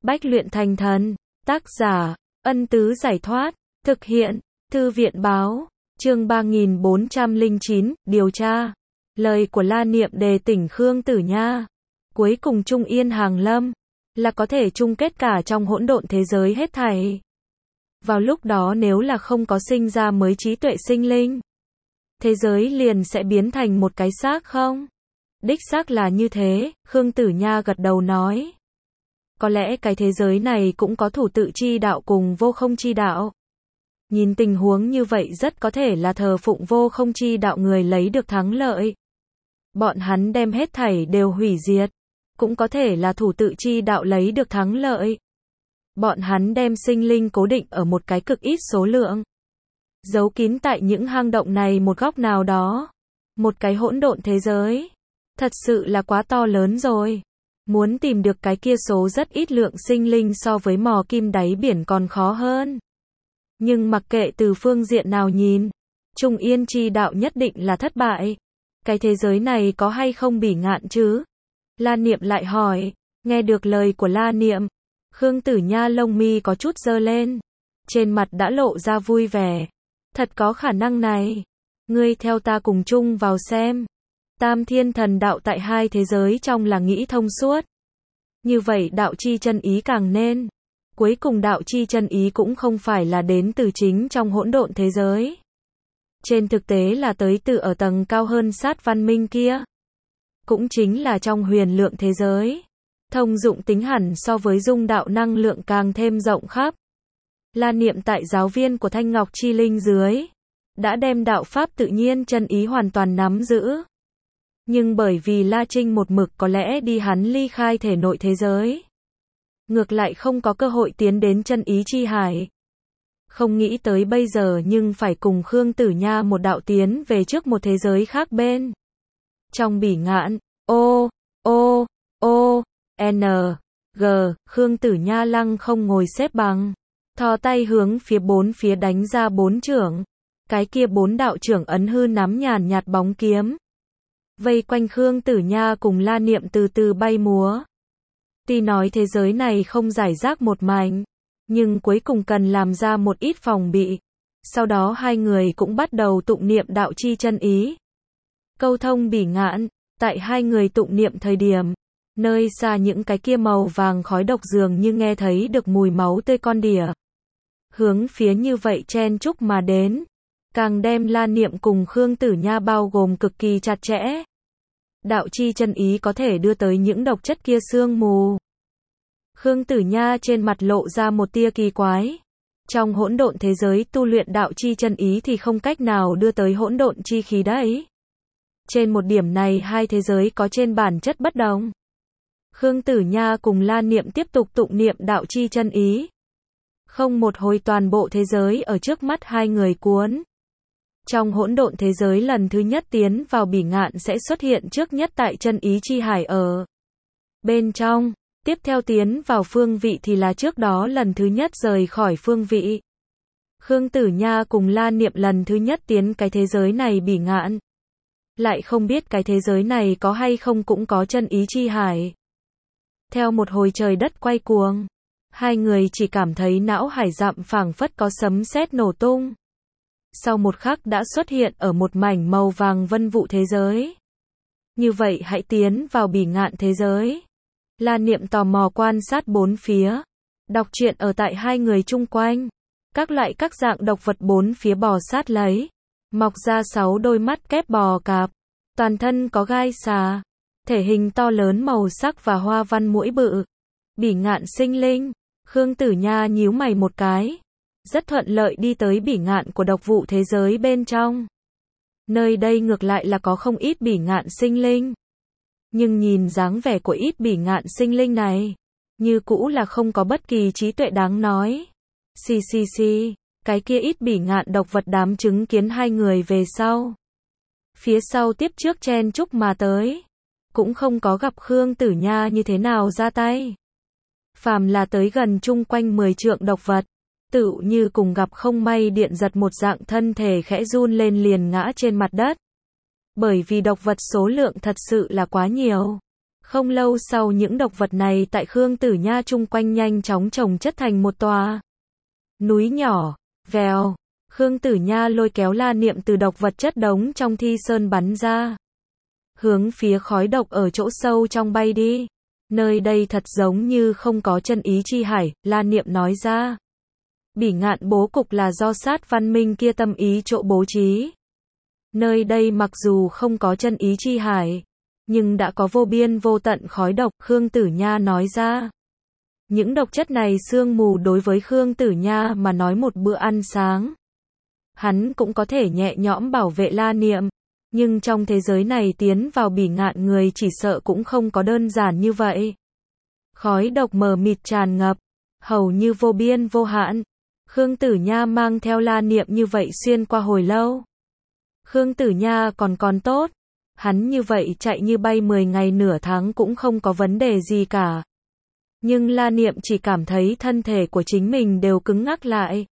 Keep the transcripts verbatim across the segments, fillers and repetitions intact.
Bách luyện thành thần. Tác giả, Ân Tứ Giải Thoát. Thực hiện, Thư viện Báo. Chương ba nghìn bốn trăm lẻ chín, điều tra. Lời của La Niệm đề tỉnh Khương Tử Nha. Cuối cùng Trung Yên Hàng Lâm, là có thể chung kết cả trong hỗn độn thế giới hết thảy. Vào lúc đó nếu là không có sinh ra mới trí tuệ sinh linh, thế giới liền sẽ biến thành một cái xác không? Đích xác là như thế, Khương Tử Nha gật đầu nói. Có lẽ cái thế giới này cũng có thủ tự chi đạo cùng vô không chi đạo. Nhìn tình huống như vậy rất có thể là thờ phụng vô không chi đạo người lấy được thắng lợi. Bọn hắn đem hết thảy đều hủy diệt. Cũng có thể là thủ tự chi đạo lấy được thắng lợi. Bọn hắn đem sinh linh cố định ở một cái cực ít số lượng. Giấu kín tại những hang động này một góc nào đó. Một cái hỗn độn thế giới. Thật sự là quá to lớn rồi. Muốn tìm được cái kia số rất ít lượng sinh linh so với mò kim đáy biển còn khó hơn. Nhưng mặc kệ từ phương diện nào nhìn, Trung Yên chi đạo nhất định là thất bại. Cái thế giới này có hay không bỉ ngạn chứ? La Niệm lại hỏi. Nghe được lời của La Niệm, Khương Tử Nha lông mi có chút giơ lên. Trên mặt đã lộ ra vui vẻ. Thật có khả năng này. Ngươi theo ta cùng chung vào xem. Tam thiên thần đạo tại hai thế giới trong là nghĩ thông suốt. Như vậy đạo chi chân ý càng nên. Cuối cùng đạo chi chân ý cũng không phải là đến từ chính trong hỗn độn thế giới. Trên thực tế là tới từ ở tầng cao hơn sát văn minh kia. Cũng chính là trong huyền lượng thế giới. Thông dụng tính hẳn so với dung đạo năng lượng càng thêm rộng khắp. La Niệm tại giáo viên của Thanh Ngọc Chi Linh dưới, đã đem đạo pháp tự nhiên chân ý hoàn toàn nắm giữ. Nhưng bởi vì La Trinh một mực có lẽ đi hắn ly khai thể nội thế giới. Ngược lại không có cơ hội tiến đến chân ý chi hải. Không nghĩ tới bây giờ nhưng phải cùng Khương Tử Nha một đạo tiến về trước một thế giới khác bên. Trong bỉ ngạn, O, O, O, N, G, Khương Tử Nha lăng không ngồi xếp bằng. Thò tay hướng phía bốn phía đánh ra bốn chưởng. Cái kia bốn đạo trưởng ấn hư nắm nhàn nhạt bóng kiếm. Vây quanh Khương Tử Nha cùng La Niệm từ từ bay múa. Tuy nói thế giới này không giải rác một mảnh, nhưng cuối cùng cần làm ra một ít phòng bị. Sau đó hai người cũng bắt đầu tụng niệm đạo chi chân ý. Câu thông bỉ ngạn, tại hai người tụng niệm thời điểm, nơi xa những cái kia màu vàng khói độc dường như nghe thấy được mùi máu tươi con đỉa. Hướng phía như vậy chen chúc mà đến, càng đem La Niệm cùng Khương Tử Nha bao gồm cực kỳ chặt chẽ. Đạo chi chân ý có thể đưa tới những độc chất kia sương mù. Khương Tử Nha trên mặt lộ ra một tia kỳ quái. Trong hỗn độn thế giới tu luyện đạo chi chân ý thì không cách nào đưa tới hỗn độn chi khí đấy. Trên một điểm này hai thế giới có trên bản chất bất đồng. Khương Tử Nha cùng La Niệm tiếp tục tụng niệm đạo chi chân ý. Không một hồi toàn bộ thế giới ở trước mắt hai người cuốn. Trong hỗn độn thế giới lần thứ nhất tiến vào bỉ ngạn sẽ xuất hiện trước nhất tại chân ý chi hải ở bên trong. Tiếp theo tiến vào phương vị thì là trước đó lần thứ nhất rời khỏi phương vị. Khương Tử Nha cùng La Niệm lần thứ nhất tiến cái thế giới này bỉ ngạn. Lại không biết cái thế giới này có hay không cũng có chân ý chi hải. Theo một hồi trời đất quay cuồng, hai người chỉ cảm thấy não hải dặm phảng phất có sấm sét nổ tung. Sau một khắc đã xuất hiện ở một mảnh màu vàng vân vụ thế giới. Như vậy hãy tiến vào bỉ ngạn thế giới. La Niệm tò mò quan sát bốn phía. Đọc truyện ở tại hai người chung quanh. Các loại các dạng độc vật bốn phía bò sát lấy. Mọc ra sáu đôi mắt kép bò cạp. Toàn thân có gai xà. Thể hình to lớn màu sắc và hoa văn mũi bự. Bỉ ngạn sinh linh. Khương Tử Nha nhíu mày một cái. Rất thuận lợi đi tới bỉ ngạn của độc vụ thế giới bên trong. Nơi đây ngược lại là có không ít bỉ ngạn sinh linh. Nhưng nhìn dáng vẻ của ít bỉ ngạn sinh linh này, như cũ là không có bất kỳ trí tuệ đáng nói. Xì xì xì, cái kia ít bỉ ngạn độc vật đám chứng kiến hai người về sau. Phía sau tiếp trước chen chúc mà tới. Cũng không có gặp Khương Tử Nha như thế nào ra tay. Phàm là tới gần chung quanh mười trượng độc vật. Tựu như cùng gặp không may điện giật một dạng thân thể khẽ run lên liền ngã trên mặt đất. Bởi vì độc vật số lượng thật sự là quá nhiều. Không lâu sau những độc vật này tại Khương Tử Nha chung quanh nhanh chóng chồng chất thành một tòa núi nhỏ. Vèo, Khương Tử Nha lôi kéo La Niệm từ độc vật chất đống trong thi sơn bắn ra, hướng phía khói độc ở chỗ sâu trong bay đi. Nơi đây thật giống như không có chân ý chi hải, La Niệm nói ra. Bỉ Ngạn bố cục là do sát văn minh kia tâm ý chỗ bố trí. Nơi đây mặc dù không có chân ý chi hải, nhưng đã có vô biên vô tận khói độc, Khương Tử Nha nói ra. Những độc chất này sương mù đối với Khương Tử Nha mà nói một bữa ăn sáng. Hắn cũng có thể nhẹ nhõm bảo vệ La Niệm, nhưng trong thế giới này tiến vào Bỉ Ngạn người chỉ sợ cũng không có đơn giản như vậy. Khói độc mờ mịt tràn ngập, hầu như vô biên vô hạn. Khương Tử Nha mang theo La Niệm như vậy xuyên qua hồi lâu. Khương Tử Nha còn còn tốt, hắn như vậy chạy như bay mười ngày nửa tháng cũng không có vấn đề gì cả. Nhưng La Niệm chỉ cảm thấy thân thể của chính mình đều cứng ngắc lại.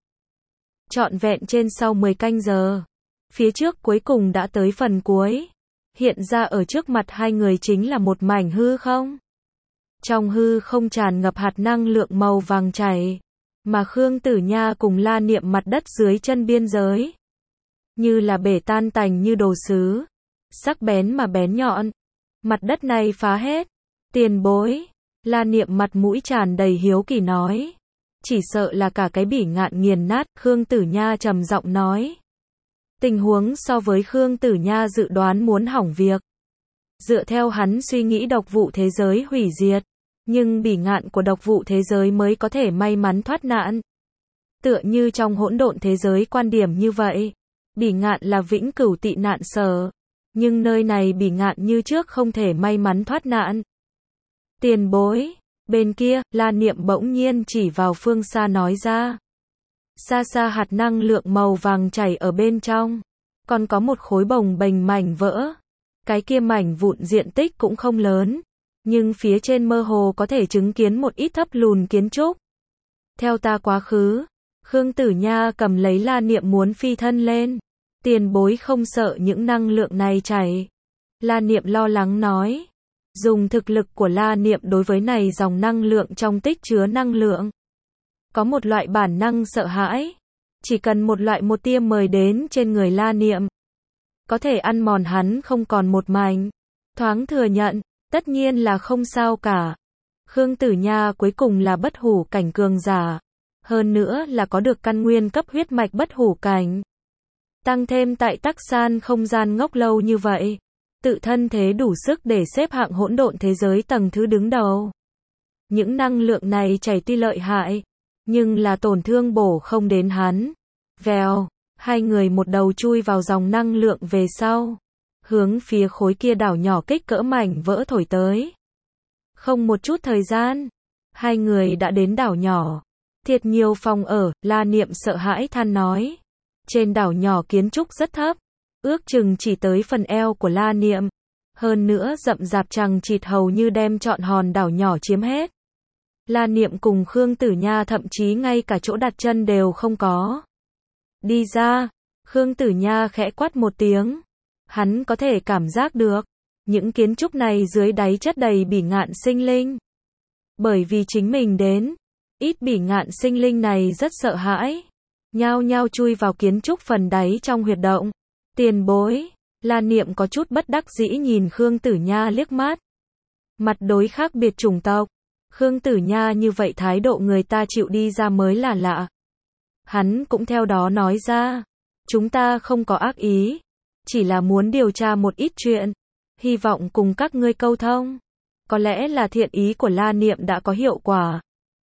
Trọn vẹn trên sau mười canh giờ, phía trước cuối cùng đã tới phần cuối. Hiện ra ở trước mặt hai người chính là một mảnh hư không. Trong hư không tràn ngập hạt năng lượng màu vàng chảy, mà Khương Tử Nha cùng La Niệm mặt đất dưới chân biên giới, như là bể tan tành như đồ sứ, sắc bén mà bén nhọn. Mặt đất này phá hết. Tiền bối, La Niệm mặt mũi tràn đầy hiếu kỳ nói. Chỉ sợ là cả cái Bỉ Ngạn nghiền nát, Khương Tử Nha trầm giọng nói. Tình huống so với Khương Tử Nha dự đoán muốn hỏng việc. Dựa theo hắn suy nghĩ độc vụ thế giới hủy diệt, nhưng Bỉ Ngạn của độc vụ thế giới mới có thể may mắn thoát nạn. Tựa như trong hỗn độn thế giới quan điểm như vậy, Bỉ Ngạn là vĩnh cửu tị nạn sở, nhưng nơi này Bỉ Ngạn như trước không thể may mắn thoát nạn. Tiền bối, bên kia, La Niệm bỗng nhiên chỉ vào phương xa nói ra. Xa xa hạt năng lượng màu vàng chảy ở bên trong, còn có một khối bồng bềnh mảnh vỡ. Cái kia mảnh vụn diện tích cũng không lớn, nhưng phía trên mơ hồ có thể chứng kiến một ít thấp lùn kiến trúc. Theo ta quá khứ, Khương Tử Nha cầm lấy La Niệm muốn phi thân lên. Tiền bối không sợ những năng lượng này chảy. La Niệm lo lắng nói. Dùng thực lực của La Niệm đối với này dòng năng lượng trong tích chứa năng lượng, có một loại bản năng sợ hãi. Chỉ cần một loại một tia mời đến trên người La Niệm, có thể ăn mòn hắn không còn một mảnh. Thoáng thừa nhận, tất nhiên là không sao cả. Khương Tử Nha cuối cùng là bất hủ cảnh cường giả. Hơn nữa là có được căn nguyên cấp huyết mạch bất hủ cảnh. Tăng thêm tại Tắc San không gian ngốc lâu như vậy, tự thân thế đủ sức để xếp hạng hỗn độn thế giới tầng thứ đứng đầu. Những năng lượng này chảy tuy lợi hại, nhưng là tổn thương bổ không đến hắn. Vèo, hai người một đầu chui vào dòng năng lượng về sau, hướng phía khối kia đảo nhỏ kích cỡ mảnh vỡ thổi tới. Không một chút thời gian, hai người đã đến đảo nhỏ. Thiệt nhiều phòng ở, La Niệm sợ hãi than nói. Trên đảo nhỏ kiến trúc rất thấp, ước chừng chỉ tới phần eo của La Niệm. Hơn nữa rậm rạp chằng chịt hầu như đem trọn hòn đảo nhỏ chiếm hết. La Niệm cùng Khương Tử Nha thậm chí ngay cả chỗ đặt chân đều không có. Đi ra, Khương Tử Nha khẽ quát một tiếng. Hắn có thể cảm giác được, những kiến trúc này dưới đáy chất đầy Bỉ Ngạn sinh linh. Bởi vì chính mình đến, ít Bỉ Ngạn sinh linh này rất sợ hãi, nhao nhao chui vào kiến trúc phần đáy trong huyệt động. Tiền bối, La Niệm có chút bất đắc dĩ nhìn Khương Tử Nha liếc mắt. Mặt đối khác biệt chủng tộc, Khương Tử Nha như vậy thái độ người ta chịu đi ra mới là lạ. Hắn cũng theo đó nói ra, chúng ta không có ác ý, chỉ là muốn điều tra một ít chuyện, hy vọng cùng các ngươi câu thông. Có lẽ là thiện ý của La Niệm đã có hiệu quả.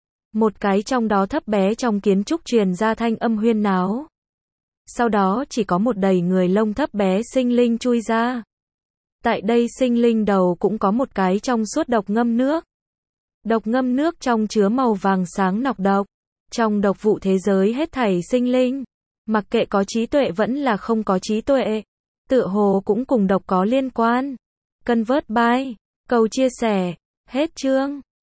Một cái trong đó thấp bé trong kiến trúc truyền ra thanh âm huyên náo. Sau đó chỉ có một đầy người lông thấp bé sinh linh chui ra. Tại đây sinh linh đầu cũng có một cái trong suốt độc ngâm nước. Độc ngâm nước trong chứa màu vàng sáng nọc độc. Trong độc vụ thế giới hết thảy sinh linh, mặc kệ có trí tuệ vẫn là không có trí tuệ, tựa hồ cũng cùng độc có liên quan. Convert by, cầu chia sẻ, hết chương.